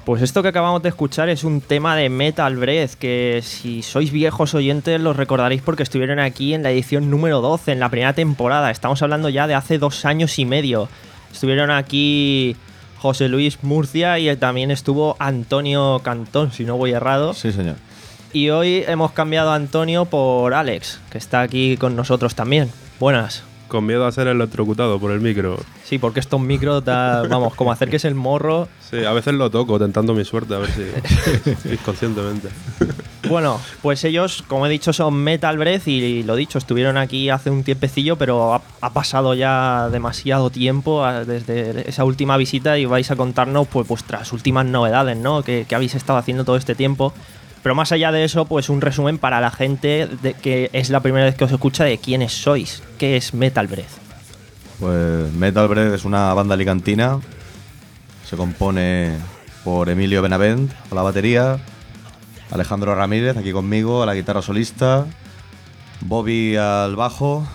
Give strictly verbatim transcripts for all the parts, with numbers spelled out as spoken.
Pues esto que acabamos de escuchar es un tema de Metal Breath, que si sois viejos oyentes los recordaréis porque estuvieron aquí en la edición número doce, en la primera temporada. Estamos hablando ya de hace dos años y medio. Estuvieron aquí José Luis Murcia y también estuvo Antonio Cantón, si no voy errado. Sí, señor. Y hoy hemos cambiado a Antonio por Alex, que está aquí con nosotros también. Buenas. Con miedo a ser electrocutado por el micro. Sí, porque estos micros, da, vamos, como acerques el morro. Sí, a veces lo toco, tentando mi suerte, a ver si inconscientemente. Bueno, pues ellos, como he dicho, son Metal Breath y lo dicho, estuvieron aquí hace un tiempecillo, pero ha, ha pasado ya demasiado tiempo a, desde esa última visita y vais a contarnos pues vuestras últimas novedades, ¿no? Que, que habéis estado haciendo todo este tiempo. Pero más allá de eso, pues un resumen para la gente de que es la primera vez que os escucha de quiénes sois. ¿Qué es Metal Breath? Pues Metal Breath es una banda alicantina. Se compone por Emilio Benavent a la batería, Alejandro Ramírez aquí conmigo a la guitarra solista, Bobby al bajo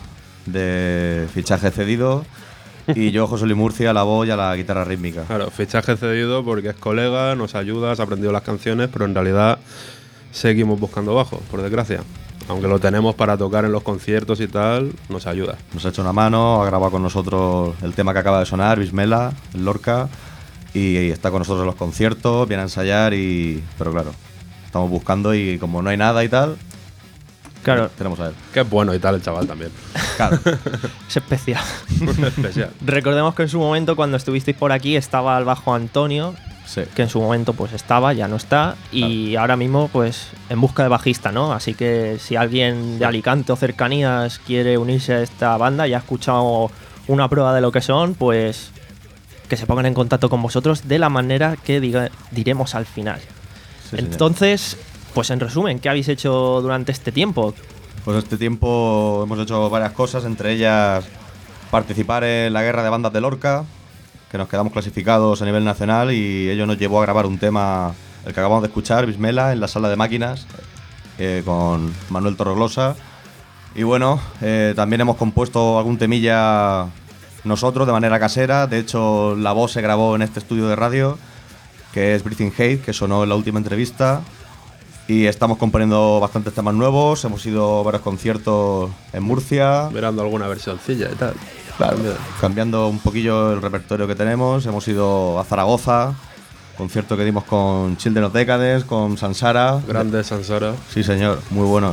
de fichaje cedido y yo, José Luis Murcia, a la voz y a la guitarra rítmica. Claro, fichaje cedido porque es colega, nos ayuda, has aprendido las canciones, pero en realidad seguimos buscando bajo, por desgracia. Aunque lo tenemos para tocar en los conciertos y tal, nos ayuda. Nos ha hecho una mano, ha grabado con nosotros el tema que acaba de sonar, Bismela, en Lorca, y está con nosotros en los conciertos, viene a ensayar y... Pero claro, estamos buscando y como no hay nada y tal, claro, tenemos a él. Que es bueno y tal el chaval también. Claro. Es especial. Especial. Recordemos que en su momento, cuando estuvisteis por aquí, estaba al bajo Antonio, Sí. que en su momento pues estaba, ya no está, y Claro. ahora mismo pues en busca de bajista, ¿no? Así que si alguien de Alicante o cercanías quiere unirse a esta banda y ha escuchado una prueba de lo que son, pues que se pongan en contacto con vosotros de la manera que diga, diremos al final. Sí, señor. Entonces, pues en resumen, ¿qué habéis hecho durante este tiempo? Pues este tiempo hemos hecho varias cosas, entre ellas participar en la guerra de bandas de Lorca, que nos quedamos clasificados a nivel nacional y ello nos llevó a grabar un tema, el que acabamos de escuchar, Bismela, en la sala de máquinas, eh, con Manuel Torreglosa. Y bueno, eh, también hemos compuesto algún temilla nosotros de manera casera. De hecho, la voz se grabó en este estudio de radio, que es Breathing Hate, que sonó en la última entrevista. Y estamos componiendo bastantes temas nuevos. Hemos ido a varios conciertos en Murcia. Mirando alguna versioncilla y tal. Claro, cambiando un poquillo el repertorio que tenemos. Hemos ido a Zaragoza, concierto que dimos con Children of Decadence, con Sansara. Grande Sansara. Sí, señor, muy buenos.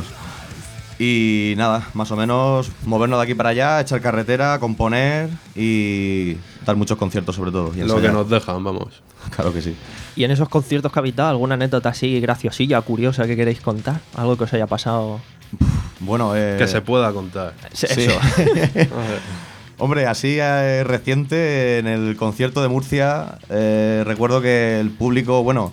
Y nada, más o menos movernos de aquí para allá, echar carretera, componer y dar muchos conciertos sobre todo. Y Lo ensayar. que nos dejan, vamos. Claro que sí. Y en esos conciertos que habéis dado, ¿alguna anécdota así graciosilla, curiosa que queréis contar? ¿Algo que os haya pasado? Bueno, eh, Que se pueda contar. Eso. Sí. A ver. Hombre, así eh, reciente, en el concierto de Murcia, eh, recuerdo que el público, bueno,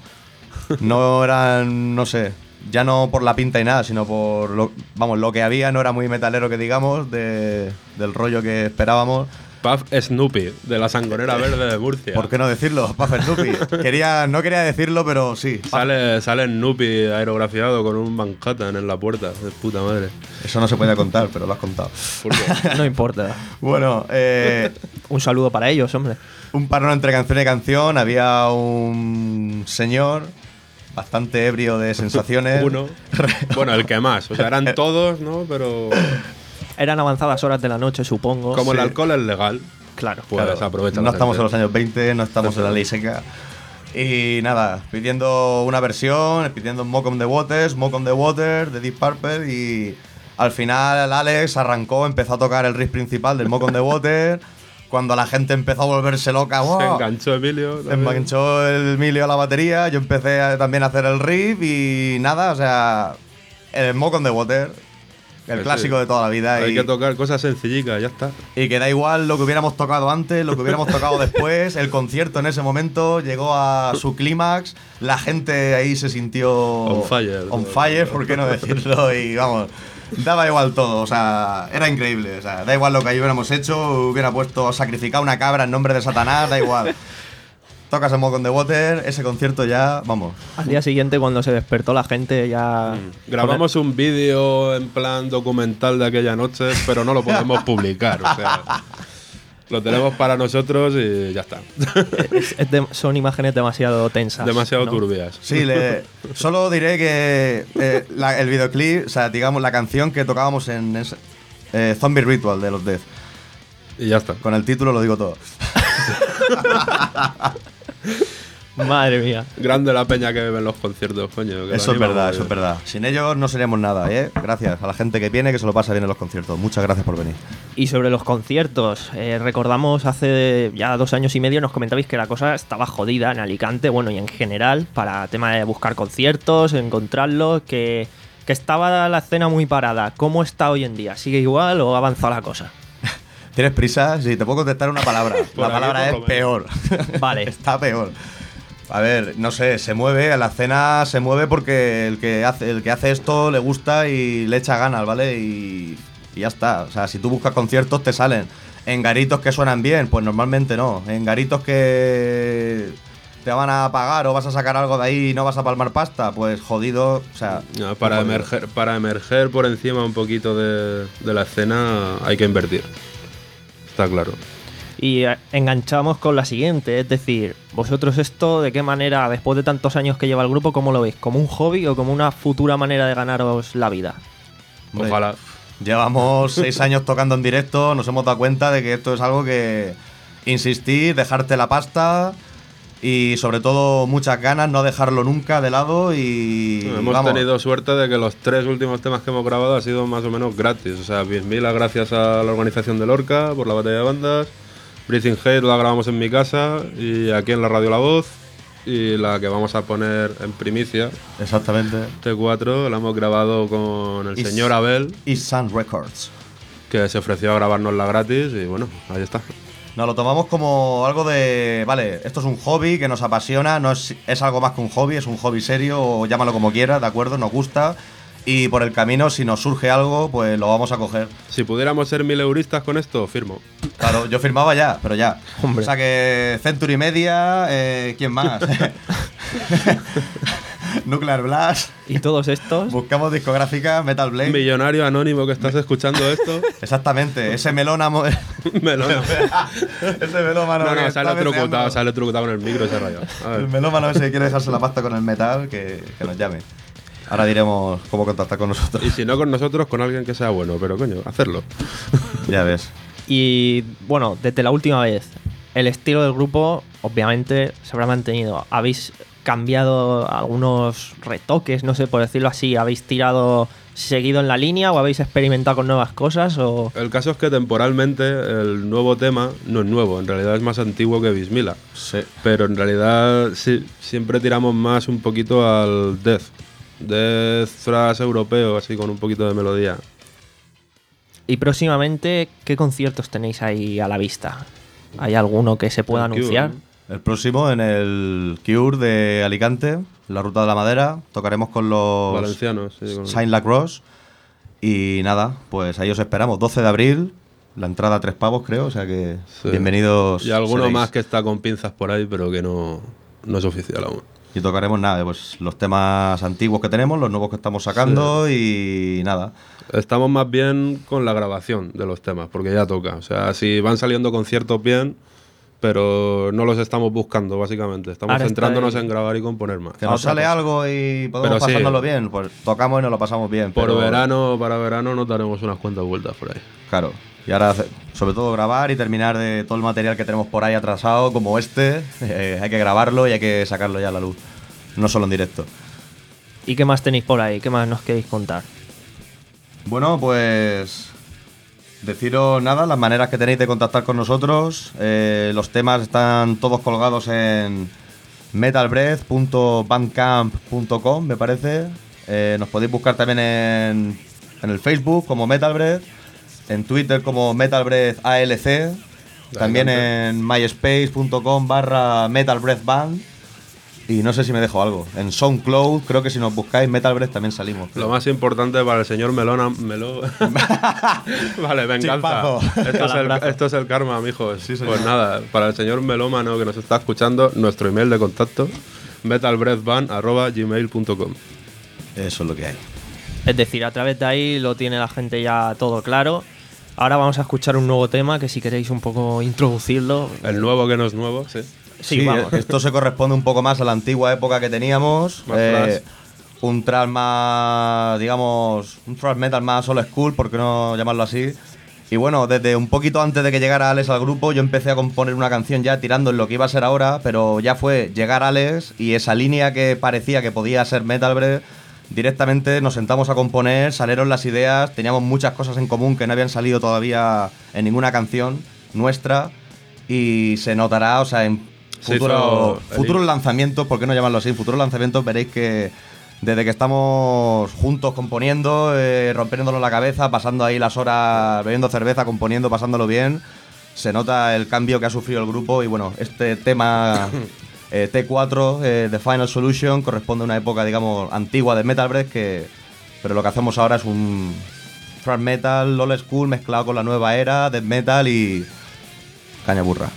no eran, no sé, ya no por la pinta y nada, sino por, lo, vamos, lo que había no era muy metalero que digamos, de, del rollo que esperábamos. Puff Snoopy, de la sangonera verde de Murcia. ¿Por qué no decirlo? Puff Snoopy. Quería, no quería decirlo, pero sí. Puff. Sale, sale Snoopy aerografiado con un Manhattan en la puerta. De puta madre. Eso no se podía contar, pero lo has contado. ¿Por qué? No importa. Bueno, eh, Un saludo para ellos, hombre. un parón entre canción y canción. Había un señor bastante ebrio de sensaciones. Uno. Bueno, el que más. O sea, eran todos, ¿no? Pero Eran avanzadas horas de la noche, supongo. como Sí. el alcohol es legal, Claro. pues Claro, aprovecha no la estamos en gente. los años veinte, no estamos en la ley seca. Y nada, pidiendo una versión, pidiendo Smoke on the Water, Smoke on the Water de Deep Purple. Y al final Alex arrancó, empezó a tocar el riff principal del Smoke on the Water. Cuando la gente empezó a volverse loca, ¡wow! Se enganchó Emilio. Se también. enganchó el Emilio a la batería. Yo empecé a- también a hacer el riff y nada, o sea, el Smoke on the Water, el Sí, clásico sí. de toda la vida. Hay y, que tocar cosas sencillicas, ya está. y que da igual lo que hubiéramos tocado antes, lo que hubiéramos tocado después. El concierto en ese momento llegó a su clímax. La gente ahí se sintió On fire. On fire, ¿por qué no decirlo? Y vamos, daba igual todo. O sea, era increíble. O sea, da igual lo que ahí hubiéramos hecho. Hubiera puesto sacrificar una cabra en nombre de Satanás, da igual. Tocas en Smoke on the Water, ese concierto ya, vamos. Al día siguiente, cuando se despertó la gente, ya. Grabamos un vídeo en plan documental de aquella noche, pero no lo podemos publicar. O sea, Lo tenemos para nosotros y ya está. Es- es de- son imágenes demasiado tensas. Demasiado ¿no? turbias. Sí, le, solo diré que eh, la- el videoclip, o sea, digamos, la canción que tocábamos en ese- eh, Zombie Ritual de los Death. Y ya está. Con el título lo digo todo. Madre mía. Grande la peña que bebe en los conciertos, coño. que lo Eso es anima verdad, muy eso es bien. verdad. Sin ellos no seríamos nada, ¿eh? Gracias a la gente que viene, que se lo pasa bien en los conciertos. Muchas gracias por venir. Y sobre los conciertos, eh, recordamos hace ya dos años y medio nos comentabais que la cosa estaba jodida en Alicante, bueno, y en general, para tema de buscar conciertos, encontrarlos, que, que estaba la escena muy parada. ¿Cómo está hoy en día? ¿Sigue igual o ha avanzado la cosa? ¿Tienes prisa? Sí, te puedo contestar una palabra. Por La aquí, palabra por lo es peor. Vale. Está peor. A ver, no sé, se mueve, la escena se mueve porque el que hace, el que hace esto le gusta y le echa ganas, ¿vale? Y, y ya está. O sea, si tú buscas conciertos te salen. En garitos que suenan bien, pues normalmente no. En garitos que te van a pagar o vas a sacar algo de ahí y no vas a palmar pasta, pues jodido. O sea, No, para, jodido. emerger, para emerger por encima un poquito de, de la escena hay que invertir. Está claro. Y eh, enganchamos con la siguiente, es decir, vosotros esto, ¿de qué manera, después de tantos años que lleva el grupo, cómo lo veis? ¿Como un hobby o como una futura manera de ganaros la vida? Hombre, Ojalá. Llevamos seis años tocando en directo, nos hemos dado cuenta de que esto es algo que insistir, dejarte la pasta y sobre todo muchas ganas, no dejarlo nunca de lado y Hemos vamos. tenido suerte de que los tres últimos temas que hemos grabado han sido más o menos gratis. O sea, diez mil gracias a la organización de Lorca por la batalla de bandas. Breathing Hate la grabamos en mi casa y aquí en la Radio La Voz. Y la que vamos a poner en primicia, Exactamente. T cuatro, la hemos grabado con el Y señor s- Abel, Y Sun Records. que se ofreció a grabárnosla gratis y bueno, ahí está. Nos lo tomamos como algo de, vale, esto es un hobby que nos apasiona, no es, es algo más que un hobby, es un hobby serio, o llámalo como quieras, ¿de acuerdo? Nos gusta. Y por el camino, si nos surge algo, pues lo vamos a coger. Si pudiéramos ser mil euristas con esto, firmo. Claro, yo firmaba ya, pero ya. Hombre. O sea que Century Media, eh, ¿quién más? Nuclear Blast. Y todos estos, Buscamos discográfica, Metal Blade. Millonario anónimo que estás escuchando esto, Exactamente, ese melónamo. melón. ese melómano. No, que no, está sale electrocutado, deseando- sale electrocutado con el micro y se raya. A El ver. melómano ese que quiere dejarse la pasta con el metal, que, que nos llame. Ahora diremos cómo contactar con nosotros. Y si no con nosotros, con alguien que sea bueno, pero coño, hacerlo. Ya ves. y bueno, desde la última vez, el estilo del grupo obviamente se habrá mantenido. ¿Habéis cambiado algunos retoques, no sé, por decirlo así? ¿Habéis tirado, seguido en la línea o habéis experimentado con nuevas cosas? O... El caso es que temporalmente el nuevo tema no es nuevo, en realidad es más antiguo que Bismila. Sí. Pero en realidad sí, siempre tiramos más un poquito al death. Death thrash europeo, así con un poquito de melodía. Y próximamente, ¿qué conciertos tenéis ahí a la vista? ¿Hay alguno que se pueda El Cure, anunciar? ¿no? El próximo en el Cure de Alicante, la Ruta de la Madera. Tocaremos con los Valencianos, sí, con- Saint Lacrosse. Y nada, pues ahí os esperamos. doce de abril, la entrada a tres pavos, creo. O sea que Sí. bienvenidos. Y alguno seréis. más que está con pinzas por ahí, pero que no, no es oficial aún. Y tocaremos nada, pues los temas antiguos que tenemos, los nuevos que estamos sacando y nada. Estamos más bien con la grabación de los temas, porque ya toca. O sea, si van saliendo conciertos bien, pero no los estamos buscando, básicamente. Estamos Ahora centrándonos está ahí. en grabar y componer más. Que nos Otra sale cosa. algo y podemos Pero sí. pasárnoslo bien, pues tocamos y nos lo pasamos bien. Por pero- verano, para verano, nos daremos unas cuantas vueltas por ahí. Claro. Y ahora, hace- sobre todo, grabar y terminar de todo el material que tenemos por ahí atrasado, como este. eh, hay que grabarlo y hay que sacarlo ya a la luz. No solo en directo. ¿Y qué más tenéis por ahí? ¿Qué más nos queréis contar? Bueno, pues. Deciros nada, las maneras que tenéis de contactar con nosotros. Eh, los temas están todos colgados en metal breath punto bandcamp punto com, me parece. Eh, nos podéis buscar también en, en el Facebook como Metal Breath, en Twitter como Metal Breath A L C, también en myspace punto com barra Metal Breath Band. Y no sé si me dejo algo. En SoundCloud, creo que si nos buscáis Metal Breath también salimos. Lo más importante para el señor Melona. Melo... vale, venganza. Chispazo. Esto es, el, Calambrazo. esto es el karma, mijos. Sí, señor. Pues nada, para el señor Melómano que nos está escuchando, nuestro email de contacto: metalbreathband arroba gmail punto com. Eso es lo que hay. Es decir, a través de ahí lo tiene la gente ya todo claro. Ahora vamos a escuchar un nuevo tema que si queréis un poco introducirlo. El nuevo que no es nuevo, sí. Sí, Sí, vamos. esto se corresponde un poco más a la antigua época que teníamos. Más eh, thrash. un thrash más, digamos, un thrash metal más old school, por qué no llamarlo así. Y bueno, desde un poquito antes de que llegara Alex al grupo, yo empecé a componer una canción ya tirando en lo que iba a ser ahora, pero ya fue llegar Alex y esa línea que parecía que podía ser Metal Breath, directamente nos sentamos a componer, salieron las ideas, teníamos muchas cosas en común que no habían salido todavía en ninguna canción nuestra y se notará, o sea, en Se futuro, hizo el- futuros lanzamientos, ¿por qué no llamarlo así? En futuros lanzamientos veréis que desde que estamos juntos componiendo, eh, rompiéndonos la cabeza, pasando ahí las horas bebiendo cerveza, componiendo, pasándolo bien, se nota el cambio que ha sufrido el grupo y bueno, este tema eh, T cuatro, eh, The Final Solution, corresponde a una época, digamos, antigua de Metal Breath, que, pero lo que hacemos ahora es un thrash metal, old school, mezclado con la nueva era, death metal y caña burra.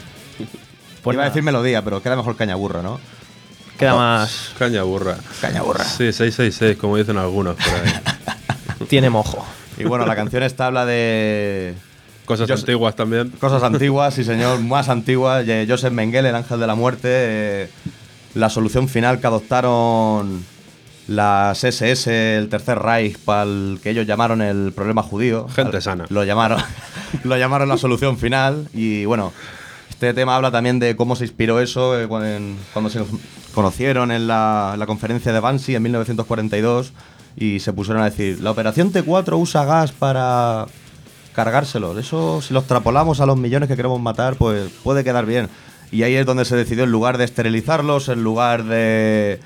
Pues Iba a nada, decir melodía, pero queda mejor caña burra, ¿no? queda más. Caña burra. Caña burra. Sí, seiscientos sesenta y seis, como dicen algunos por ahí. Tiene mojo. Y bueno, la canción esta habla de Cosas Yo sé- antiguas también. cosas antiguas, sí señor, más antiguas. Eh, Joseph Mengele, el ángel de la muerte, eh, la solución final que adoptaron las S S, el Tercer Reich, para el que ellos llamaron el problema judío. Gente Al- sana. Lo llamaron, lo llamaron la solución final. Y bueno, este tema habla también de cómo se inspiró eso eh, cuando, cuando se conocieron en la, en la conferencia de Wannsee en mil novecientos cuarenta y dos y se pusieron a decir, la operación T cuatro usa gas para cargárselos. Eso, si lo extrapolamos a los millones que queremos matar, pues puede quedar bien. Y ahí es donde se decidió, en lugar de esterilizarlos, en lugar de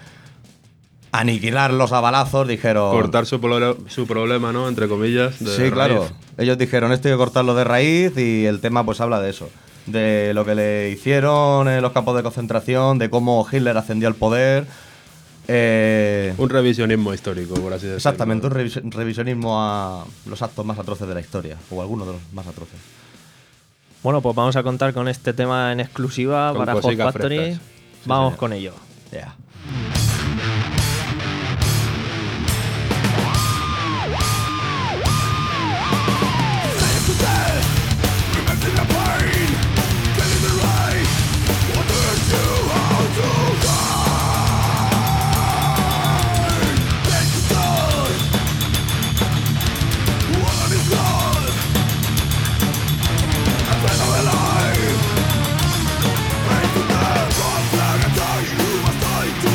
aniquilarlos a balazos, dijeron... Cortar su, prole- su problema, ¿no? Entre comillas. De Sí, claro. raíz. Ellos dijeron, esto hay que cortarlo de raíz y el tema pues habla de eso. De lo que le hicieron en los campos de concentración, de cómo Hitler ascendió al poder. Eh, Un revisionismo histórico, por así decirlo. exactamente, un revis- revisionismo a los actos más atroces de la historia, o algunos de los más atroces. Bueno, pues vamos a contar con este tema en exclusiva Con para Hot cositas Factory. frescas. Vamos señor. con ello. Yeah. You must die to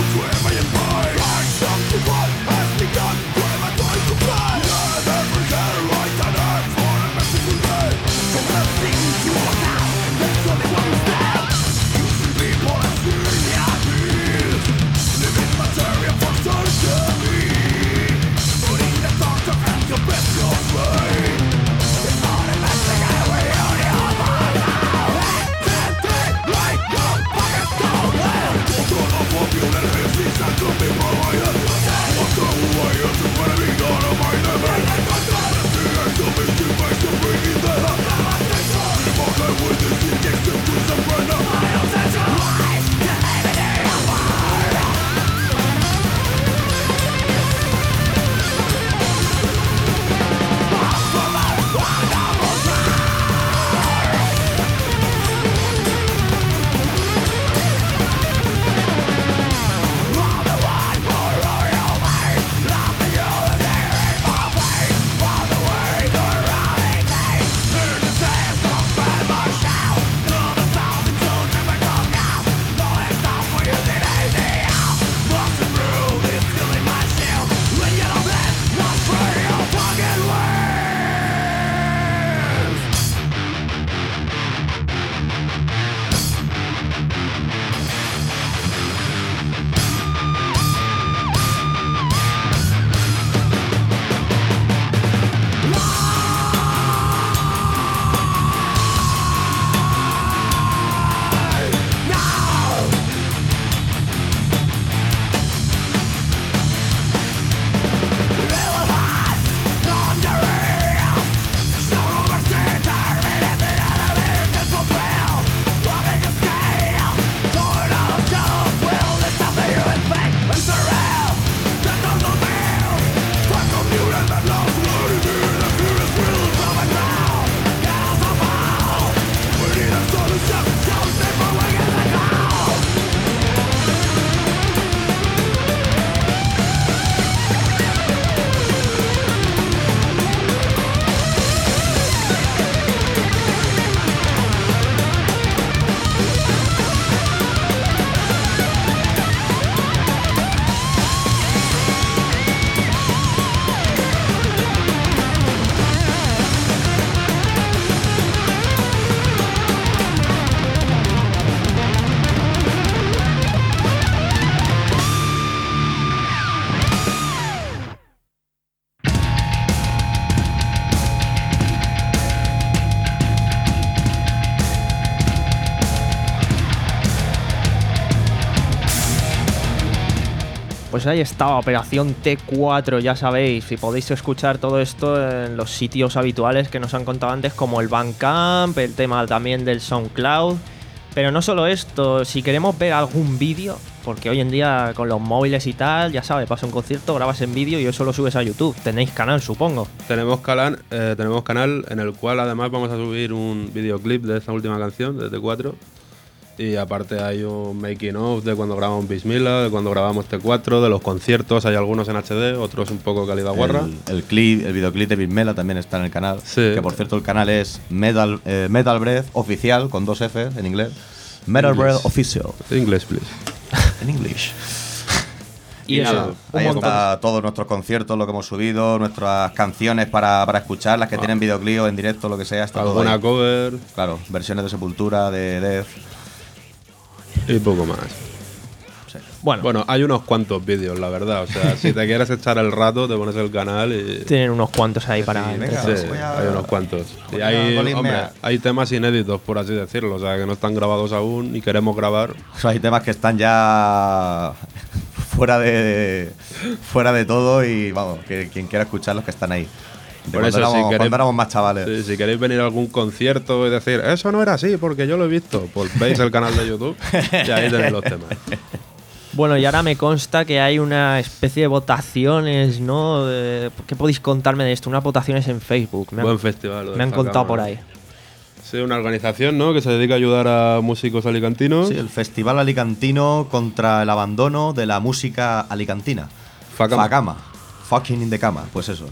Pues ahí estaba, Operación T cuatro, ya sabéis, y podéis escuchar todo esto en los sitios habituales que nos han contado antes, como el Bandcamp, el tema también del SoundCloud. Pero no solo esto, si queremos ver algún vídeo, porque hoy en día con los móviles y tal, ya sabes, pasa un concierto, grabas en vídeo y eso lo subes a YouTube. Tenéis canal, supongo. Tenemos canal, eh, tenemos canal en el cual además vamos a subir un videoclip de esta última canción, de T cuatro. Y aparte hay un making of de cuando grabamos Bismillah, de cuando grabamos T cuatro, de los conciertos, hay algunos en H D, otros un poco calidad guarra. El, el clip, el videoclip de Bismillah también está en el canal. Sí. Que por cierto el canal es Metal, eh, Metal Breath Oficial, con dos F en inglés. Metal English. Breath Official. English, please. En English. Y Y eso, nada, un ahí montón. está todos nuestros conciertos, lo que hemos subido, nuestras canciones para, para escuchar, las que tienen videoclip o en directo, lo que sea. Está todo Alguna ahí. cover Claro, versiones de Sepultura, de Death. y poco más. Sí. Bueno, Bueno, hay unos cuantos vídeos, la verdad. O sea, si te quieres echar el rato, te pones el canal y... tienen unos cuantos ahí Sí, para... venga. entretener. Sí, voy a- hay unos cuantos. Y voy a hay, golismear. hombre, hay temas inéditos, por así decirlo. O sea, que no están grabados aún y queremos grabar. O sea, hay temas que están ya fuera de fuera de todo y vamos, que quien quiera escucharlos que están ahí. De Por cuando, eso, éramos, si queréis- cuando éramos más chavales. Sí, si queréis venir a algún concierto y decir, eso no era así porque yo lo he visto, pues veis el canal de YouTube y ahí tenéis los temas. Bueno, y ahora me consta que hay una especie de votaciones, ¿no? De- ¿Qué podéis contarme de esto? Unas votaciones en Facebook. Me han, Buen festival. lo de me han Facama. contado por ahí. Sí, una organización, ¿no? Que se dedica a ayudar a músicos alicantinos. Sí, el Festival Alicantino contra el abandono de la música alicantina. Facama. Facama. Fucking in the cama, pues eso.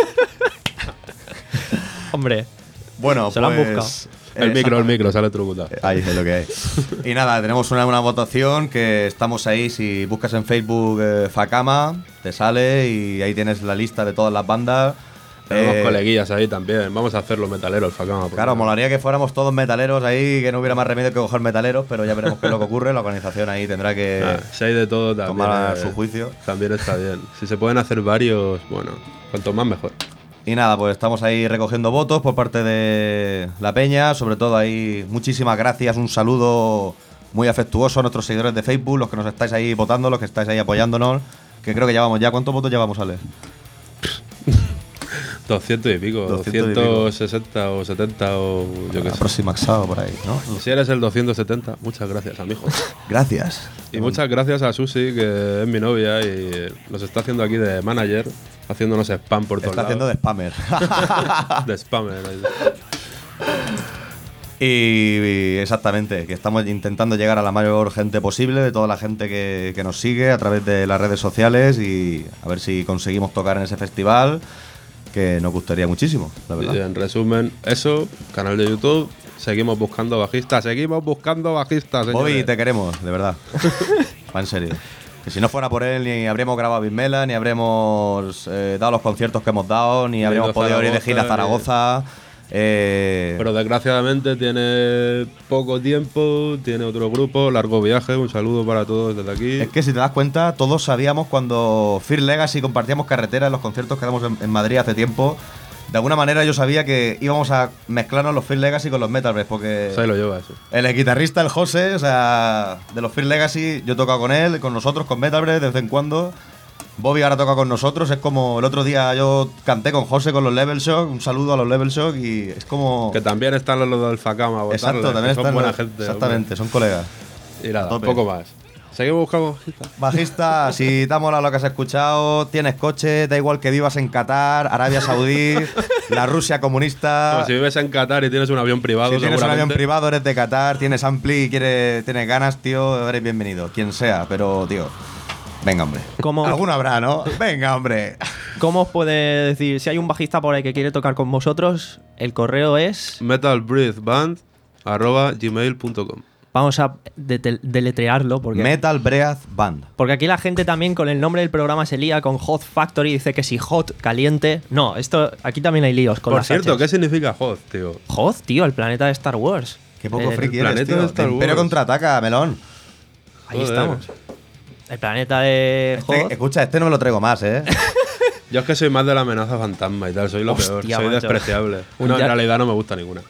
Hombre, Bueno, Se lo han pues, buscado. El eh, micro, el exactamente. micro, sale trucutado. Ahí es lo que hay. Y nada, tenemos una, una votación que estamos ahí. Si buscas en Facebook eh, Facama, te sale y ahí tienes la lista de todas las bandas. Tenemos Eh, coleguillas ahí también. Vamos a hacerlo metalero el Facama. porque- Claro, molaría que fuéramos todos metaleros ahí, que no hubiera más remedio que coger metaleros, pero ya veremos qué es lo que ocurre. La organización ahí tendrá que Ah, si hay de todo también. tomar eh, su juicio. También está bien. Si se pueden hacer varios, bueno, cuanto más mejor. Y nada, pues estamos ahí recogiendo votos por parte de la peña. Sobre todo ahí, muchísimas gracias, un saludo muy afectuoso a nuestros seguidores de Facebook, los que nos estáis ahí votando, los que estáis ahí apoyándonos. Que creo que llevamos ya, ¿cuántos votos llevamos, Ale? doscientos y pico, doscientos y pico. doscientos sesenta o setenta o yo qué sé. Aproximadamente por ahí, ¿no? Si eres el doscientos setenta, muchas gracias, amigo. Gracias. Y muchas gracias a Susi, que es mi novia y nos está haciendo aquí de manager, haciéndonos spam por todos Está haciendo de lados. spammer. De spammer. ahí. Y, y exactamente, que estamos intentando llegar a la mayor gente posible, de toda la gente que, que nos sigue a través de las redes sociales y a ver si conseguimos tocar en ese festival, que nos gustaría muchísimo, la Y verdad. en resumen, eso, canal de YouTube, seguimos buscando bajistas, seguimos buscando bajistas, Bobby, señores. te queremos, de verdad. Va en serio. Que si no fuera por él, ni habríamos grabado Bismela, ni habríamos eh, dado los conciertos que hemos dado, ni habríamos ido a podido ir de Zaragoza, gira a Zaragoza. eh, Pero desgraciadamente tiene poco tiempo, tiene otro grupo, largo viaje, un saludo para todos desde aquí. Es que si te das cuenta, todos sabíamos cuando Fear Legacy compartíamos carretera en los conciertos que damos en, en Madrid hace tiempo. De alguna manera yo sabía que íbamos a mezclarnos los Fear Legacy con los Metal Breath, porque Pues ahí lo lleva eso. el guitarrista, el José, o sea, de los Fear Legacy, yo he tocado con él, con nosotros, con Metal Breath de vez en cuando. Bobby ahora toca con nosotros, es como el otro día yo canté con José con los Level Shock, un saludo a los Level Shock y es como... Que también están los del Facama, a Exacto, votarles, también que son están buena los- gente. exactamente, son colegas. hombre. Y nada, tope. poco más. Seguimos buscando bajistas. Bajista, si te ha molado lo que has escuchado, tienes coche, da igual que vivas en Qatar, Arabia Saudí, la Rusia comunista. Como si vives en Qatar y tienes un avión privado, Si tienes un avión seguramente. privado, eres de Qatar, tienes ampli y quieres, tienes ganas, tío, eres bienvenido. Quien sea, pero, tío, venga, hombre. ¿Cómo? Alguno habrá, ¿no? Venga, hombre. ¿cómo os puede decir? Si hay un bajista por ahí que quiere tocar con vosotros, el correo es... metalbreathband arroba gmail punto com. Vamos a de- deletrearlo porque... Metal Breath Band. Porque aquí la gente también con el nombre del programa se lía con Hot Factory, dice que si hot, caliente. No, esto aquí también hay líos con Por las cierto, Hs. ¿qué significa Hoth, tío? Hot, tío, el planeta de Star Wars. Qué poco El friki eres, planeta tío. de Star De Imperio Wars. contraataca, melón. Ahí Joder. estamos. El planeta de Este- Hoth. escucha, este no me lo traigo más, ¿eh? Yo es que soy más de la amenaza fantasma y tal, soy lo Hostia, peor, soy macho. despreciable. Un No, en ya- realidad no me gusta ninguna.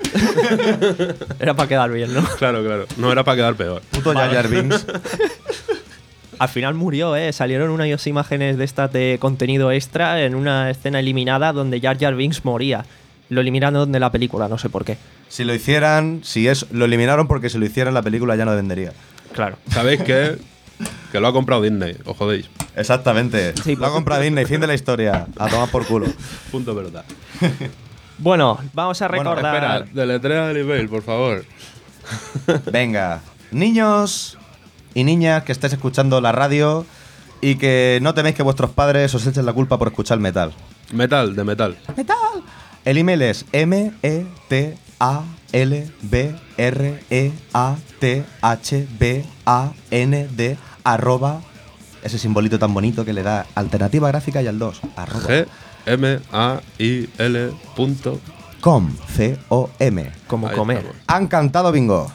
Era para quedar bien, ¿no? Claro, claro. No era para quedar peor. Puto Jar Jar Binks. Al final murió, ¿eh? Salieron unas imágenes de estas de contenido extra en una escena eliminada donde Jar Jar Binks moría. Lo eliminaron de la película, no sé por qué. Si lo hicieran, si es, lo eliminaron porque si lo hicieran la película ya no vendería. Claro. ¿Sabéis qué? Que lo ha comprado Disney, os jodéis. Exactamente. Sí, lo ha pues- comprado Disney, fin de la historia. A tomar por culo. Punto verdad. Bueno, vamos a Bueno, recordar... Espera, deletrea el email, por favor. Venga, niños y niñas que estéis escuchando la radio y que no teméis que vuestros padres os echen la culpa por escuchar metal. Metal, de metal. El email es m e t a l b r e a t h b a n d arroba ese simbolito tan bonito que le da alternativa gráfica y al dos arroba G M A I L punto com c o m. Como Ahí comer. estamos. Han cantado bingo.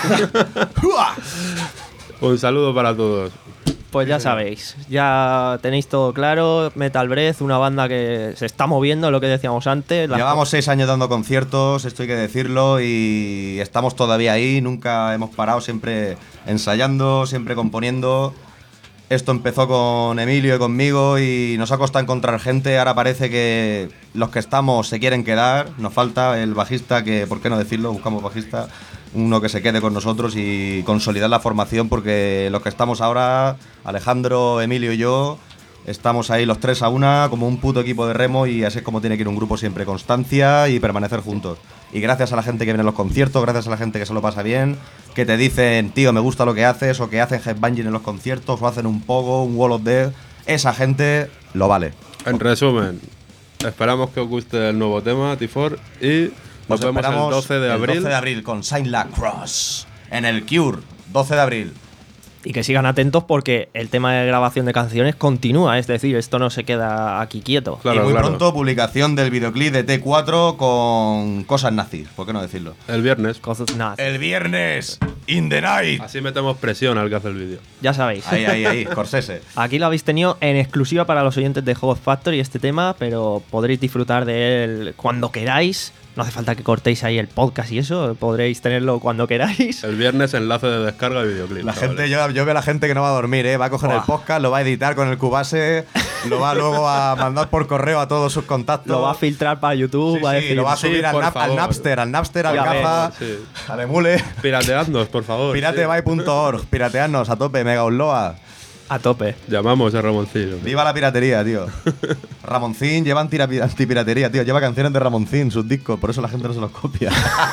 Un saludo para todos. Pues ya sabéis, ya tenéis todo claro. Metal Breath, una banda que se está moviendo, lo que decíamos antes. Las Llevamos seis años dando conciertos, esto hay que decirlo, y estamos todavía ahí, nunca hemos parado, siempre ensayando, siempre componiendo. Esto empezó con Emilio y conmigo y nos ha costado encontrar gente. Ahora parece que los que estamos se quieren quedar. Nos falta el bajista, que, ¿por qué no decirlo? Buscamos bajista, uno que se quede con nosotros y consolidar la formación, porque los que estamos ahora, Alejandro, Emilio y yo, estamos ahí los tres a una, como un puto equipo de remo, y así es como tiene que ir un grupo siempre: constancia y permanecer juntos. Y gracias a la gente que viene a los conciertos, gracias a la gente que se lo pasa bien, que te dicen, tío, me gusta lo que haces, o que hacen headbanging en los conciertos, o hacen un pogo, un wall of death, esa gente lo vale. En resumen, esperamos que os guste el nuevo tema, T cuatro, y nos Os vemos el esperamos doce de abril. El doce de abril con Sign La Cross en el Cure, doce de abril. Y que sigan atentos porque el tema de grabación de canciones continúa, es decir, esto no se queda aquí quieto. Claro, y muy claro. pronto publicación del videoclip de T cuatro con cosas nazis, ¿por qué no decirlo? El viernes. Cosas nada. El viernes, in the night. Así metemos presión al que hace el vídeo. Ya sabéis. Ahí, ahí, ahí, Scorsese. Aquí lo habéis tenido en exclusiva para los oyentes de Hot Factory este tema, pero podréis disfrutar de él cuando queráis. No hace falta que cortéis ahí el podcast y eso, podréis tenerlo cuando queráis. El viernes enlace de descarga de videoclip. La chavales. gente, yo, yo veo a la gente que no va a dormir, ¿eh? Va a coger Buah. el podcast, lo va a editar con el Cubase, lo va luego a mandar por correo a todos sus contactos. Lo va a filtrar para YouTube, Sí, va a sí, decir, lo va a sí, subir al, por nap- al favor. Napster, al Napster, al Ya ves, Gafa, sí. al Emule. Pirateadnos, por favor. piratebay punto org, pirateadnos a tope, mega unloa. a tope. Sí. Llamamos a Ramoncillo. Viva la piratería, tío. Ramoncín lleva anti- antipiratería, tío. Lleva canciones de Ramoncín, sus discos, por eso la gente no se los copia.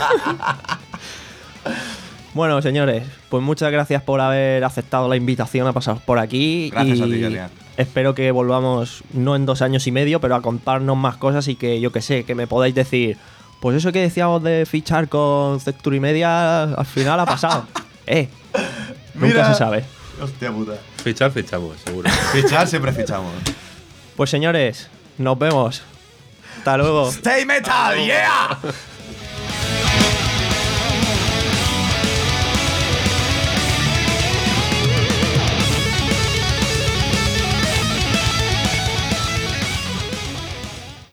Bueno, señores, pues muchas gracias por haber aceptado la invitación a pasaros por aquí. Gracias y a ti, Adrián. espero que volvamos, no en dos años y medio, pero a contarnos más cosas y que, yo que sé, que me podáis decir, pues eso que decíamos de fichar con Century Media, al final ha pasado. eh, nunca Mira. se sabe. Hostia puta. Fichar, fichamos, seguro. Fichar siempre fichamos. Pues señores, nos vemos. Hasta luego. Stay metal, yeah!